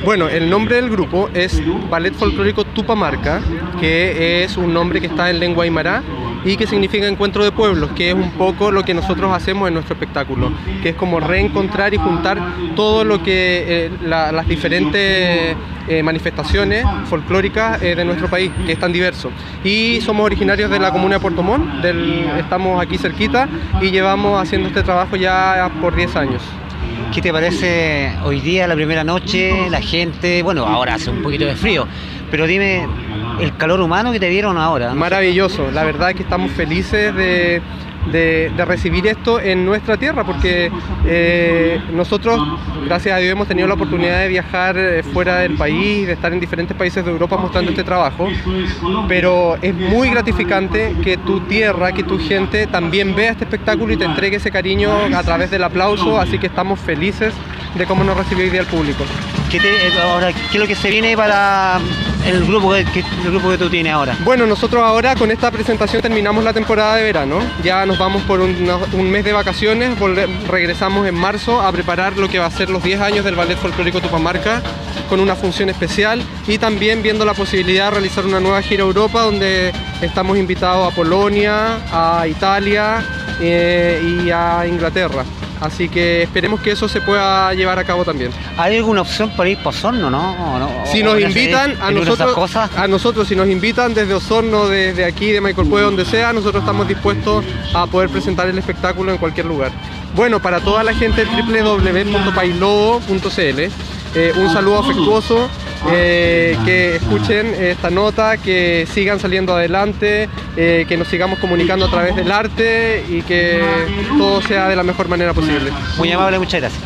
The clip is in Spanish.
Bueno, el nombre del grupo es Ballet Folclórico Tupamarca, que es un nombre que está en lengua aymara y que significa encuentro de pueblos, que es un poco lo que nosotros hacemos en nuestro espectáculo, que es como reencontrar y juntar todo lo que las diferentes manifestaciones folclóricas de nuestro país, que es tan diverso. Y somos originarios de la comuna de Puerto Montt, estamos aquí cerquita y llevamos haciendo este trabajo ya por 10 años. ¿Qué te parece hoy día, la primera noche, la gente? Bueno, ahora hace un poquito de frío, pero dime el calor humano que te dieron ahora, ¿no? Maravilloso, la verdad es que estamos felices de recibir esto en nuestra tierra, porque nosotros, gracias a Dios, hemos tenido la oportunidad de viajar fuera del país, de estar en diferentes países de Europa mostrando este trabajo, pero es muy gratificante que tu tierra, que tu gente también vea este espectáculo y te entregue ese cariño a través del aplauso, así que estamos felices de cómo nos recibió hoy día el público. Ahora, ¿qué es lo que se viene para el grupo que tú tienes ahora? Bueno, nosotros ahora con esta presentación terminamos la temporada de verano, ya nos vamos por un mes de vacaciones, regresamos en marzo a preparar lo que va a ser los 10 años del Ballet Folclórico Tupamarca con una función especial y también viendo la posibilidad de realizar una nueva gira a Europa donde estamos invitados a Polonia, a Italia y a Inglaterra. Así que esperemos que eso se pueda llevar a cabo también. ¿Hay alguna opción para ir para Osorno, no? Si nos invitan, a nosotros si nos invitan desde Osorno, desde aquí, de Maicolpue, donde sea, nosotros estamos dispuestos a poder presentar el espectáculo en cualquier lugar. Bueno, para toda la gente www.paislobo.cl, un saludo afectuoso, que escuchen esta nota, que sigan saliendo adelante, que nos sigamos comunicando a través del arte y que todo sea de la mejor manera posible. Muy amable, muchas gracias.